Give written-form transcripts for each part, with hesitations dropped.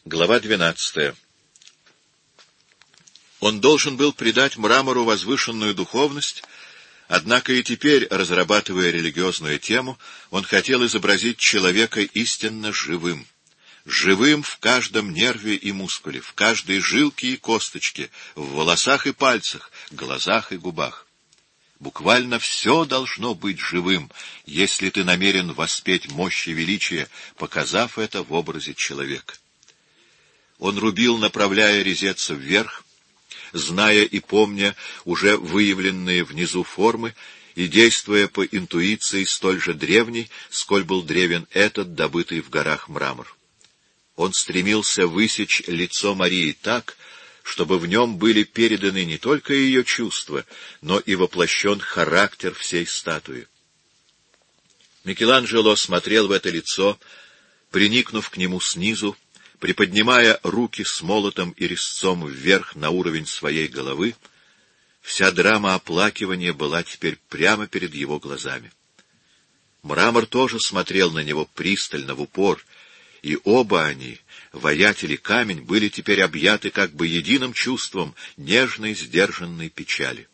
Глава 12. Он должен был придать мрамору возвышенную духовность, однако и теперь, разрабатывая религиозную тему, он хотел изобразить человека истинно живым. Живым в каждом нерве и мускуле, в каждой жилке и косточке, в волосах и пальцах, глазах и губах. Буквально все должно быть живым, если ты намерен воспеть мощь и величие, показав это в образе человека. Он рубил, направляя резец вверх, зная и помня уже выявленные внизу формы и действуя по интуиции столь же древней, сколь был древен этот, добытый в горах мрамор. Он стремился высечь лицо Марии так, чтобы в нем были переданы не только ее чувства, но и воплощен характер всей статуи. Микеланджело смотрел в это лицо, приникнув к нему снизу, приподнимая руки с молотом и резцом вверх на уровень своей головы. Вся драма оплакивания была теперь прямо перед его глазами. Мрамор тоже смотрел на него пристально, в упор, и оба они, воятель и камень, были теперь объяты как бы единым чувством нежной, сдержанной печали.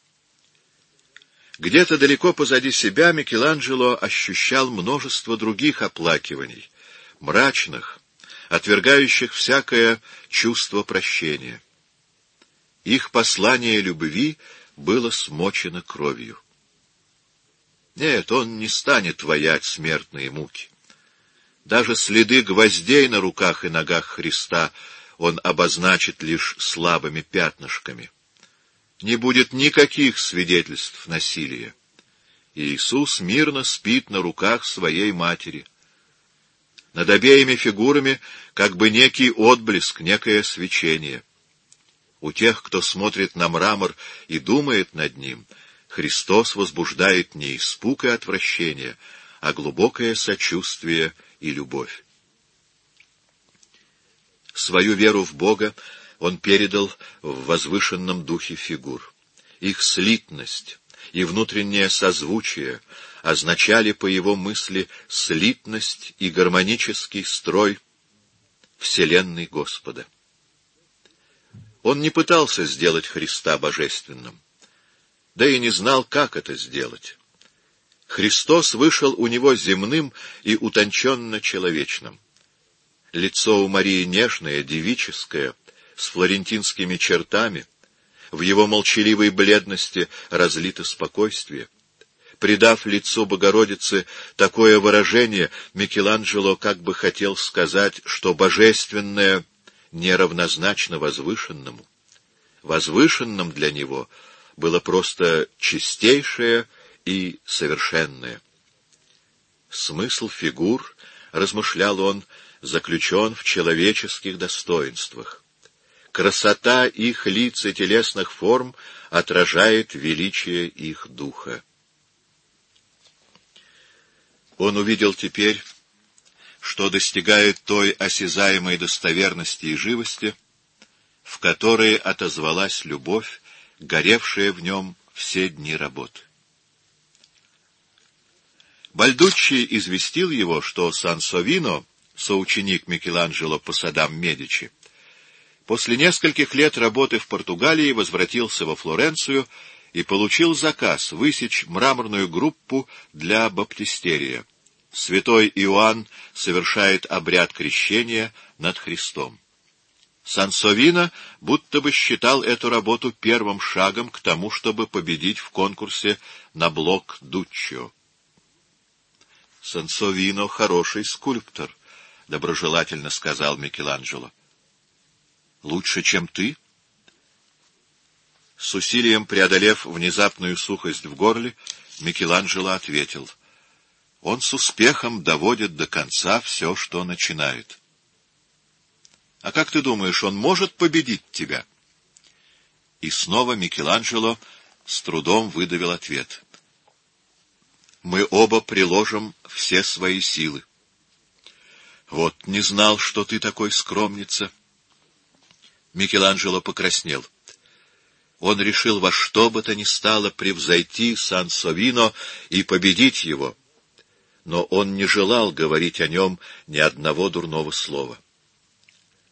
Где-то далеко позади себя Микеланджело ощущал множество других оплакиваний, мрачных, отвергающих всякое чувство прощения. Их послание любви было смочено кровью. Нет, он не станет воять смертные муки. Даже следы гвоздей на руках и ногах Христа он обозначит лишь слабыми пятнышками. Не будет никаких свидетельств насилия. Иисус мирно спит на руках своей матери. Над обеими фигурами как бы некий отблеск, некое свечение. У тех, кто смотрит на мрамор и думает над ним, Христос возбуждает не испуг и отвращение, а глубокое сочувствие и любовь. Свою веру в Бога он передал в возвышенном духе фигур. Их слитность и внутреннее созвучие означали по его мысли слитность и гармонический строй вселенной Господа. Он не пытался сделать Христа божественным, да и не знал, как это сделать. Христос вышел у него земным и утонченно-человечным. Лицо у Марии нежное, девическое, с флорентинскими чертами, в его молчаливой бледности разлито спокойствие. Придав лицу Богородицы такое выражение, Микеланджело как бы хотел сказать, что божественное неравнозначно возвышенному. Возвышенным для него было просто чистейшее и совершенное. Смысл фигур, размышлял он, заключен в человеческих достоинствах. Красота их лиц и телесных форм отражает величие их духа. Он увидел теперь, что достигает той осязаемой достоверности и живости, в которой отозвалась любовь, горевшая в нем все дни работы. Бальдуччи известил его, что Сансовино, соученик Микеланджело по садам Медичи, после нескольких лет работы в Португалии возвратился во Флоренцию и получил заказ высечь мраморную группу для баптистерия. Святой Иоанн совершает обряд крещения над Христом. Сансовино будто бы считал эту работу первым шагом к тому, чтобы победить в конкурсе на блок Дуччио. «Сансовино — хороший скульптор», — доброжелательно сказал Микеланджело. «Лучше, чем ты?» С усилием преодолев внезапную сухость в горле, Микеланджело ответил: «Он с успехом доводит до конца все, что начинает». «А как ты думаешь, он может победить тебя?» И снова Микеланджело с трудом выдавил ответ: «Мы оба приложим все свои силы». «Вот не знал, что ты такой скромница». Микеланджело покраснел. Он решил во что бы то ни стало превзойти Сансовино и победить его, но он не желал говорить о нем ни одного дурного слова.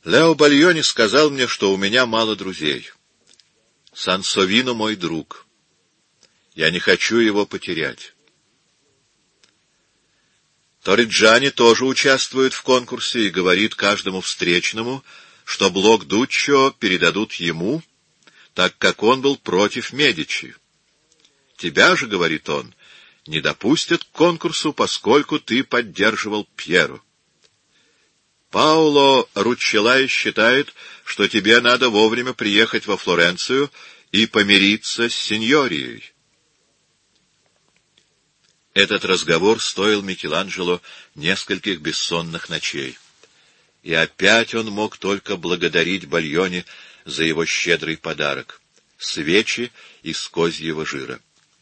Лео Бальони сказал мне, что у меня мало друзей. Сансовино мой друг. Я не хочу его потерять. Торриджани тоже участвует в конкурсе и говорит каждому встречному, что блок Дуччо передадут ему, так как он был против Медичи. Тебя же, говорит он, не допустят к конкурсу, поскольку ты поддерживал Пьеро. Паоло Руччелай считает, что тебе надо вовремя приехать во Флоренцию и помириться с сеньорией. Этот разговор стоил Микеланджело нескольких бессонных ночей. И опять он мог только благодарить Бальони за его щедрый подарок — свечи из козьего жира.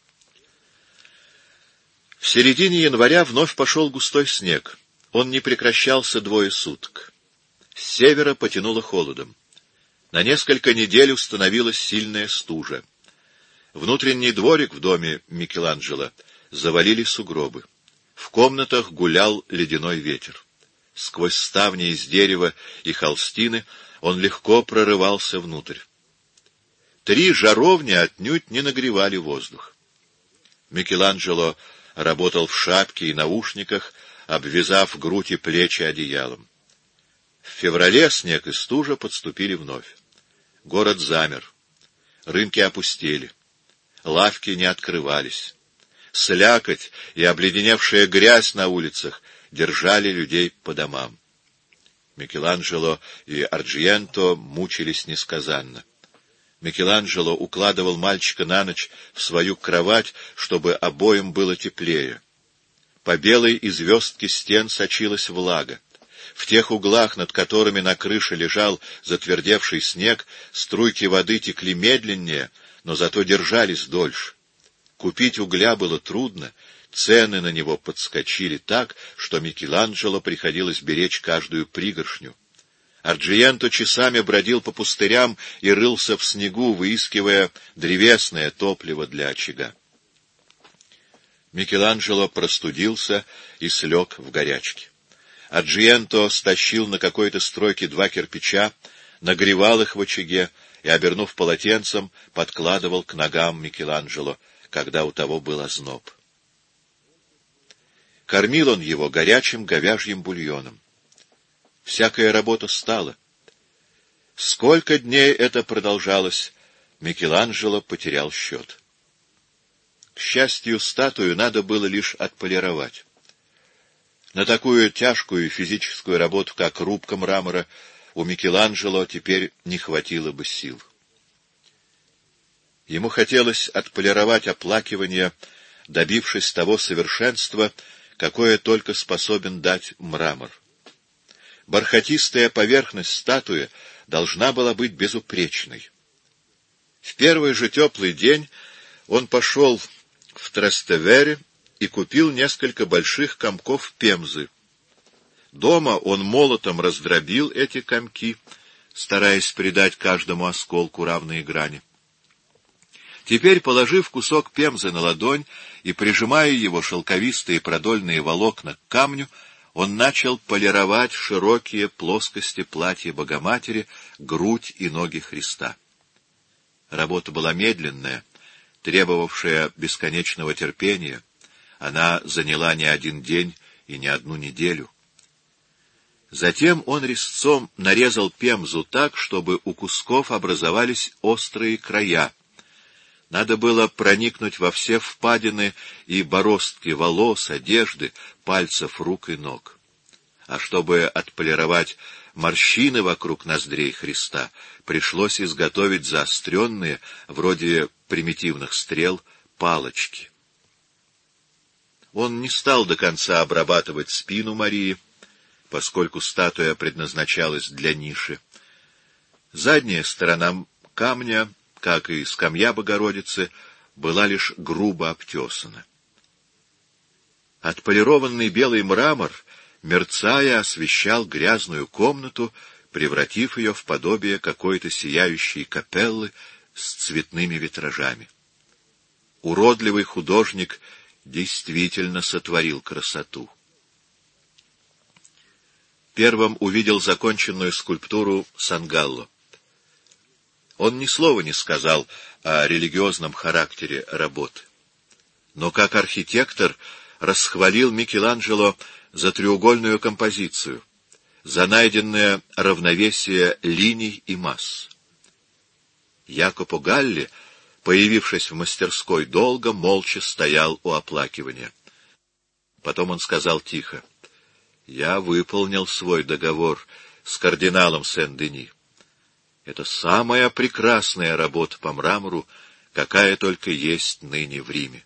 В середине января вновь пошел густой снег. Он не прекращался 2 суток. С севера потянуло холодом. На несколько недель установилась сильная стужа. Внутренний дворик в доме Микеланджело завалили сугробы. В комнатах гулял ледяной ветер. Сквозь ставни из дерева и холстины он легко прорывался внутрь. 3 жаровни отнюдь не нагревали воздух. Микеланджело работал в шапке и наушниках, обвязав грудь и плечи одеялом. В феврале снег и стужа подступили вновь. Город замер. Рынки опустели. Лавки не открывались. Слякоть и обледеневшая грязь на улицах держали людей по домам. Микеланджело и Арджиенто мучились несказанно. Микеланджело укладывал мальчика на ночь в свою кровать, чтобы обоим было теплее. По белой известке стен сочилась влага. В тех углах, над которыми на крыше лежал затвердевший снег, струйки воды текли медленнее, но зато держались дольше. Купить угля было трудно, цены на него подскочили так, что Микеланджело приходилось беречь каждую пригоршню. Арджиенто часами бродил по пустырям и рылся в снегу, выискивая древесное топливо для очага. Микеланджело простудился и слег в горячке. Арджиенто стащил на какой-то стройке 2 кирпича, нагревал их в очаге и, обернув полотенцем, подкладывал к ногам Микеланджело, когда у того был озноб. Кормил он его горячим говяжьим бульоном. Всякая работа стала. Сколько дней это продолжалось, Микеланджело потерял счет. К счастью, статую надо было лишь отполировать. На такую тяжкую физическую работу, как рубка мрамора, у Микеланджело теперь не хватило бы сил. Ему хотелось отполировать оплакивание, добившись того совершенства, какое только способен дать мрамор. Бархатистая поверхность статуи должна была быть безупречной. В первый же теплый день он пошел в Трастевере и купил несколько больших комков пемзы. Дома он молотом раздробил эти комки, стараясь придать каждому осколку равные грани. Теперь, положив кусок пемзы на ладонь и прижимая его шелковистые продольные волокна к камню, он начал полировать широкие плоскости платья Богоматери, грудь и ноги Христа. Работа была медленная, требовавшая бесконечного терпения. Она заняла не 1 день и не 1 неделю. Затем он резцом нарезал пемзу так, чтобы у кусков образовались острые края. Надо было проникнуть во все впадины и бороздки волос, одежды, пальцев рук и ног. А чтобы отполировать морщины вокруг ноздрей Христа, пришлось изготовить заостренные, вроде примитивных стрел, палочки. Он не стал до конца обрабатывать спину Марии, поскольку статуя предназначалась для ниши. Задняя сторона камня, как и скамья Богородицы, была лишь грубо обтесана. Отполированный белый мрамор, мерцая, освещал грязную комнату, превратив ее в подобие какой-то сияющей капеллы с цветными витражами. Уродливый художник действительно сотворил красоту. первым увидел законченную скульптуру Сангалло. Он ни слова не сказал о религиозном характере работы, но как архитектор расхвалил Микеланджело за треугольную композицию, за найденное равновесие линий и масс. Якопо Галли, появившись в мастерской, долго молча стоял у оплакивания. Потом он сказал тихо: «Я выполнил свой договор с кардиналом Сен-Дени. Это самая прекрасная работа по мрамору, какая только есть ныне в Риме».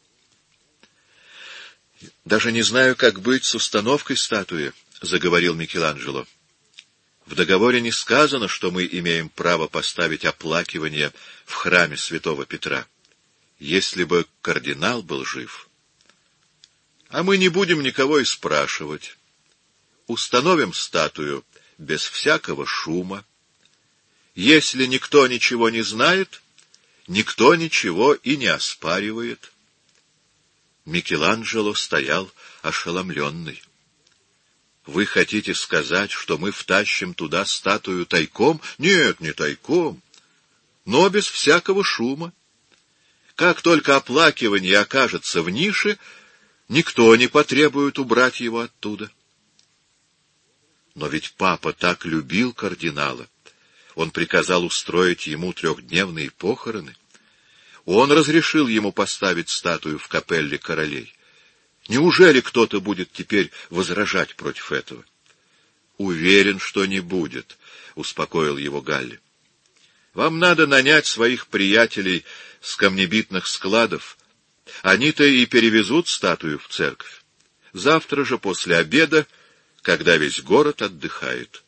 «Даже не знаю, как быть с установкой статуи», — заговорил Микеланджело. «В договоре не сказано, что мы имеем право поставить оплакивание в храме святого Петра. Если бы кардинал был жив. А мы не будем никого и спрашивать. Установим статую без всякого шума. Если никто ничего не знает, никто ничего и не оспаривает». Микеланджело стоял ошеломленный. «Вы хотите сказать, что мы втащим туда статую тайком?» «Нет, не тайком, но без всякого шума. Как только оплакивание окажется в нише, никто не потребует убрать его оттуда». «Но ведь папа так любил кардинала. Он приказал устроить ему 3-дневные похороны. Он разрешил ему поставить статую в капелле королей. Неужели кто-то будет теперь возражать против этого?» «Уверен, что не будет», — успокоил его Галли. «Вам надо нанять своих приятелей с камнебитных складов. Они-то и перевезут статую в церковь. Завтра же после обеда, когда весь город отдыхает».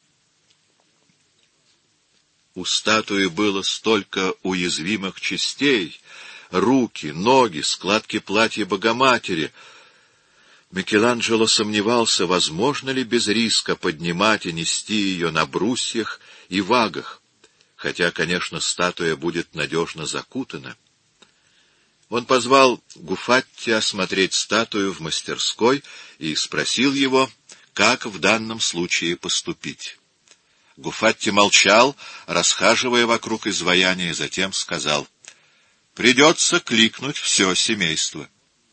У статуи было столько уязвимых частей: руки, ноги, складки платья Богоматери. Микеланджело сомневался, возможно ли без риска поднимать и нести ее на брусьях и вагах, хотя, конечно, статуя будет надежно закутана. Он позвал Гуфатти осмотреть статую в мастерской и спросил его, как в данном случае поступить. Гуфатти молчал, расхаживая вокруг изваяния, затем сказал: «Придется кликнуть все семейство».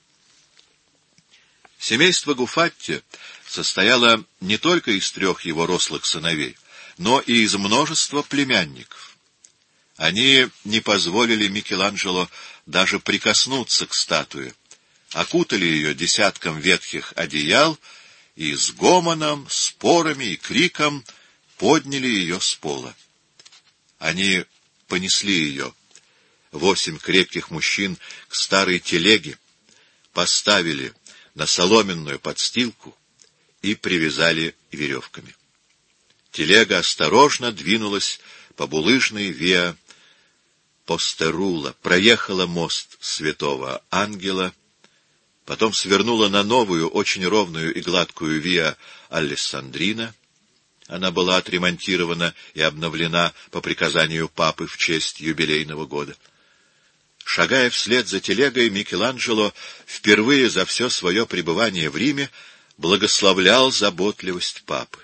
Семейство Гуфатти состояло не только из 3 его рослых сыновей, но и из множества племянников. Они не позволили Микеланджело даже прикоснуться к статуе, окутали ее десятком ветхих одеял и с гомоном, спорами и криком подняли ее с пола. Они понесли ее, 8 крепких мужчин, к старой телеге, поставили на соломенную подстилку и привязали веревками. Телега осторожно двинулась по булыжной Виа Постерула, проехала мост Святого Ангела, потом свернула на новую, очень ровную и гладкую Виа Алессандрина. Она была отремонтирована и обновлена по приказанию папы в честь юбилейного года. Шагая вслед за телегой, Микеланджело впервые за все свое пребывание в Риме благословлял заботливость папы.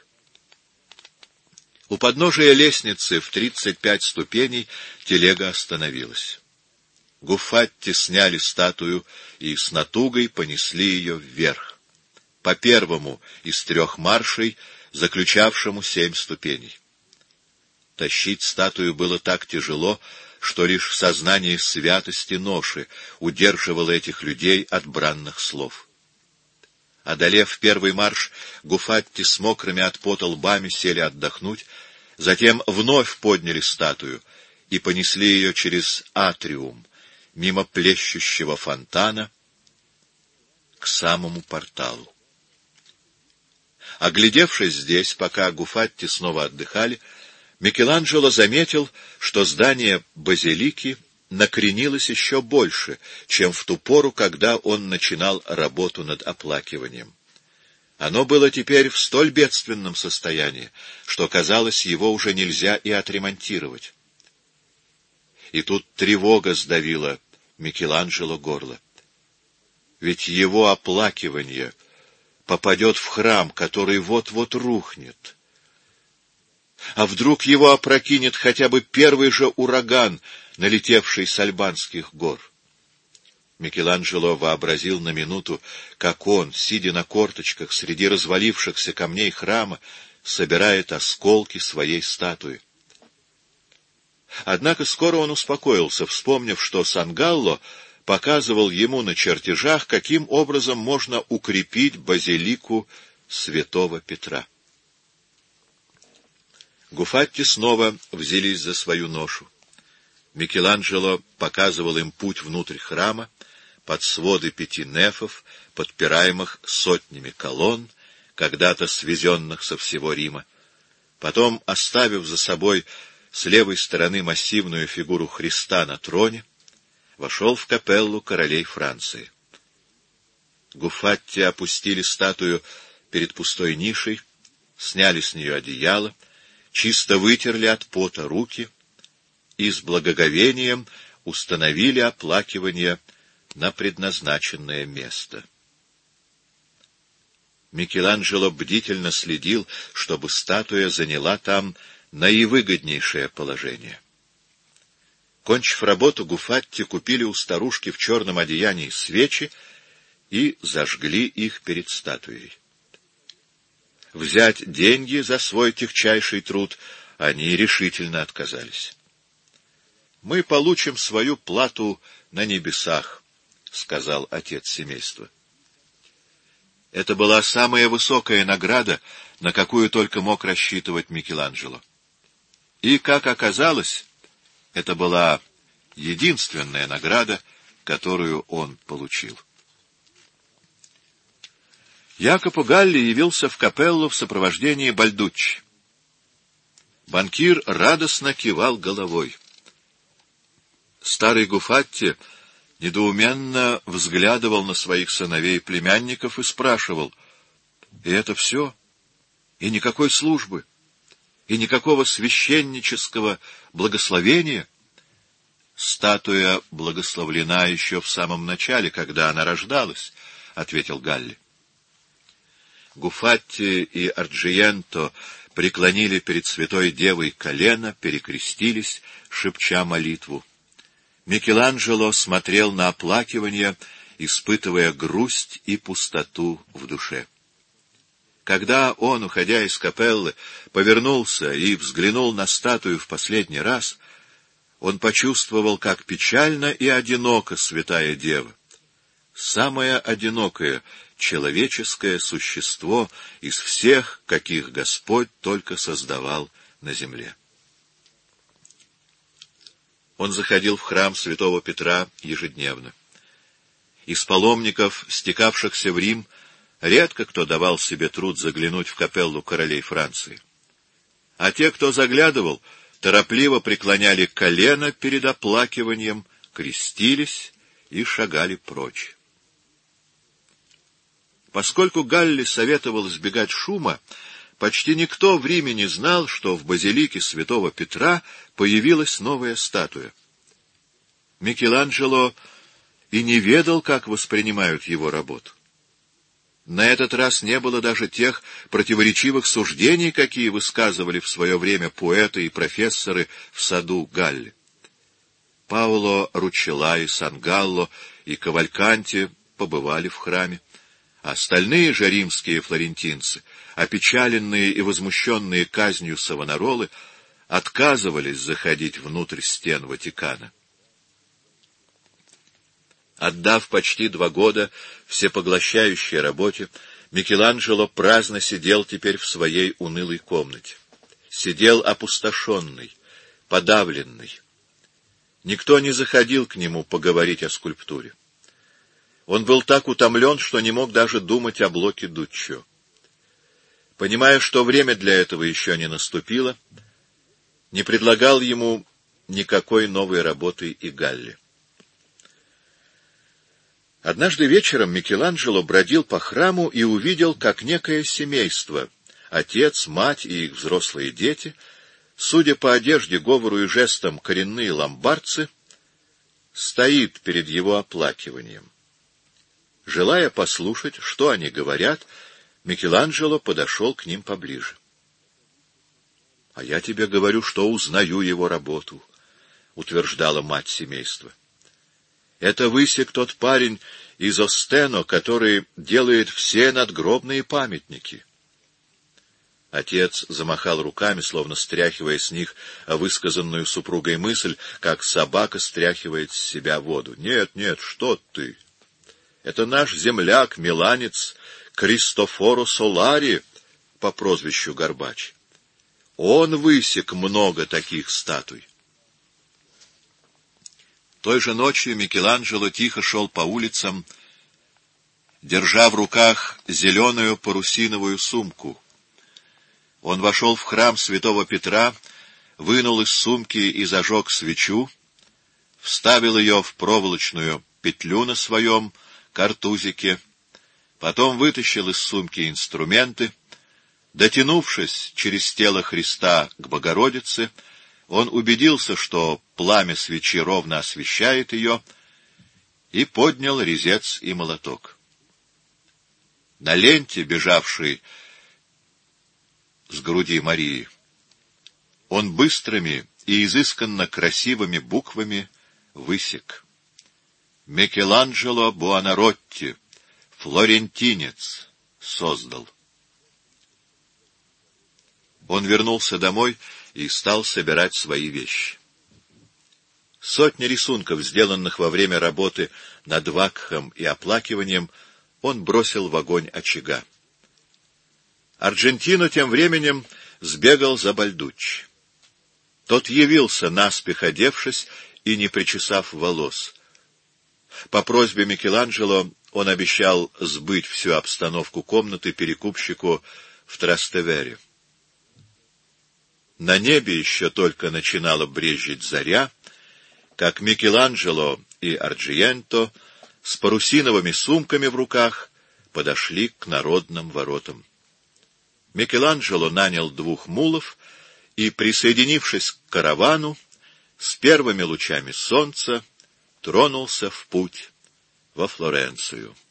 У подножия лестницы в 35 ступеней телега остановилась. Гуфатти сняли статую и с натугой понесли ее вверх, по первому из 3 маршей, заключавшему 7 ступеней. Тащить статую было так тяжело, что лишь сознание святости ноши удерживало этих людей от бранных слов. Одолев 1-й марш, Гуфатти с мокрыми от пота лбами сели отдохнуть, затем вновь подняли статую и понесли ее через атриум, мимо плещущего фонтана, к самому порталу. Оглядевшись здесь, пока Гуфатти снова отдыхали, Микеланджело заметил, что здание базилики накренилось еще больше, чем в ту пору, когда он начинал работу над оплакиванием. Оно было теперь в столь бедственном состоянии, что, казалось, его уже нельзя и отремонтировать. И тут тревога сдавила Микеланджело горло. Ведь его оплакивание попадет в храм, который вот-вот рухнет? А вдруг его опрокинет хотя бы первый же ураган, налетевший с Альбанских гор? Микеланджело вообразил на минуту, как он, сидя на корточках среди развалившихся камней храма, собирает осколки своей статуи. Однако скоро он успокоился, вспомнив, что Сангалло показывал ему на чертежах, каким образом можно укрепить базилику святого Петра. Гуфатти снова взялись за свою ношу. Микеланджело показывал им путь внутрь храма, под своды 5 нефов, подпираемых сотнями колонн, когда-то свезенных со всего Рима. Потом, оставив за собой с левой стороны массивную фигуру Христа на троне, вошел в капеллу королей Франции. Гуфатти опустили статую перед пустой нишей, сняли с нее одеяло, чисто вытерли от пота руки и с благоговением установили оплакивание на предназначенное место. Микеланджело бдительно следил, чтобы статуя заняла там наивыгоднейшее положение. Кончив работу, Гуфатти купили у старушки в черном одеянии свечи и зажгли их перед статуей. Взять деньги за свой тягчайший труд они решительно отказались. «Мы получим свою плату на небесах», — сказал отец семейства. Это была самая высокая награда, на какую только мог рассчитывать Микеланджело. И, как оказалось, это была единственная награда, которую он получил. Якопо Галли явился в капеллу в сопровождении Бальдуччи. Банкир радостно кивал головой. Старый Гуфатти недоуменно взглядывал на своих сыновей и племянников и спрашивал: «И это все? И никакой службы? И никакого священнического благословения?» «Статуя благословлена еще в самом начале, когда она рождалась», — ответил Галли. Гуфатти и Арджиенто преклонили перед Святой Девой колено, перекрестились, шепча молитву. Микеланджело смотрел на оплакивание, испытывая грусть и пустоту в душе. Когда он, уходя из капеллы, повернулся и взглянул на статую в последний раз, он почувствовал, как печально и одиноко Святая Дева, самое одинокое человеческое существо из всех, каких Господь только создавал на земле. Он заходил в храм святого Петра ежедневно. Из паломников, стекавшихся в Рим, редко кто давал себе труд заглянуть в капеллу королей Франции. А те, кто заглядывал, торопливо преклоняли колено перед оплакиванием, крестились и шагали прочь. Поскольку Галли советовал избегать шума, почти никто в Риме не знал, что в базилике святого Петра появилась новая статуя. Микеланджело и не ведал, как воспринимают его работу. На этот раз не было даже тех противоречивых суждений, какие высказывали в свое время поэты и профессоры в саду Галли. Паоло Ручелай, Сангалло и Кавальканти побывали в храме. Остальные же римские флорентинцы, опечаленные и возмущенные казнью Савонаролы, отказывались заходить внутрь стен Ватикана. Отдав почти 2 года всепоглощающей работе, Микеланджело праздно сидел теперь в своей унылой комнате. Сидел опустошенный, подавленный. Никто не заходил к нему поговорить о скульптуре. Он был так утомлен, что не мог даже думать о блоке Дуччо. Понимая, что время для этого еще не наступило, не предлагал ему никакой новой работы и Галли. Однажды вечером Микеланджело бродил по храму и увидел, как некое семейство, отец, мать и их взрослые дети, судя по одежде, говору и жестам коренные ломбардцы, стоит перед его оплакиванием. Желая послушать, что они говорят, Микеланджело подошел к ним поближе. — А я тебе говорю, что узнаю его работу, — утверждала мать семейства. — Это Высек тот парень из Остено, который делает все надгробные памятники. Отец замахал руками, словно стряхивая с них высказанную супругой мысль, как собака стряхивает с себя воду. — Нет, нет, что ты! Это наш земляк, миланец Кристофоро Солари по прозвищу Горбач. Он высек много таких статуй. Той же ночью Микеланджело тихо шел по улицам, держа в руках зеленую парусиновую сумку. Он вошел в храм святого Петра, вынул из сумки и зажег свечу, вставил ее в проволочную петлю на своем картузике, потом вытащил из сумки инструменты. Дотянувшись через тело Христа к Богородице, он убедился, что пламя свечи ровно освещает ее, и поднял резец и молоток. На ленте, бежавшей с груди Марии, он быстрыми и изысканно красивыми буквами высек: «Микеланджело Буонаротти, флорентинец, создал». Он вернулся домой и стал собирать свои вещи. Сотни рисунков, сделанных во время работы над вакхом и оплакиванием, он бросил в огонь очага. Арджентино тем временем сбегал за Бальдуччи. Тот явился, наспех одевшись и не причесав волос. По просьбе Микеланджело он обещал сбыть всю обстановку комнаты перекупщику в Трастевере. На небе еще только начинала брезжить заря, как Микеланджело и Арджиенто с парусиновыми сумками в руках подошли к народным воротам. Микеланджело нанял 2 мулов и, присоединившись к каравану, с первыми лучами солнца тронулся в путь во Флоренцию.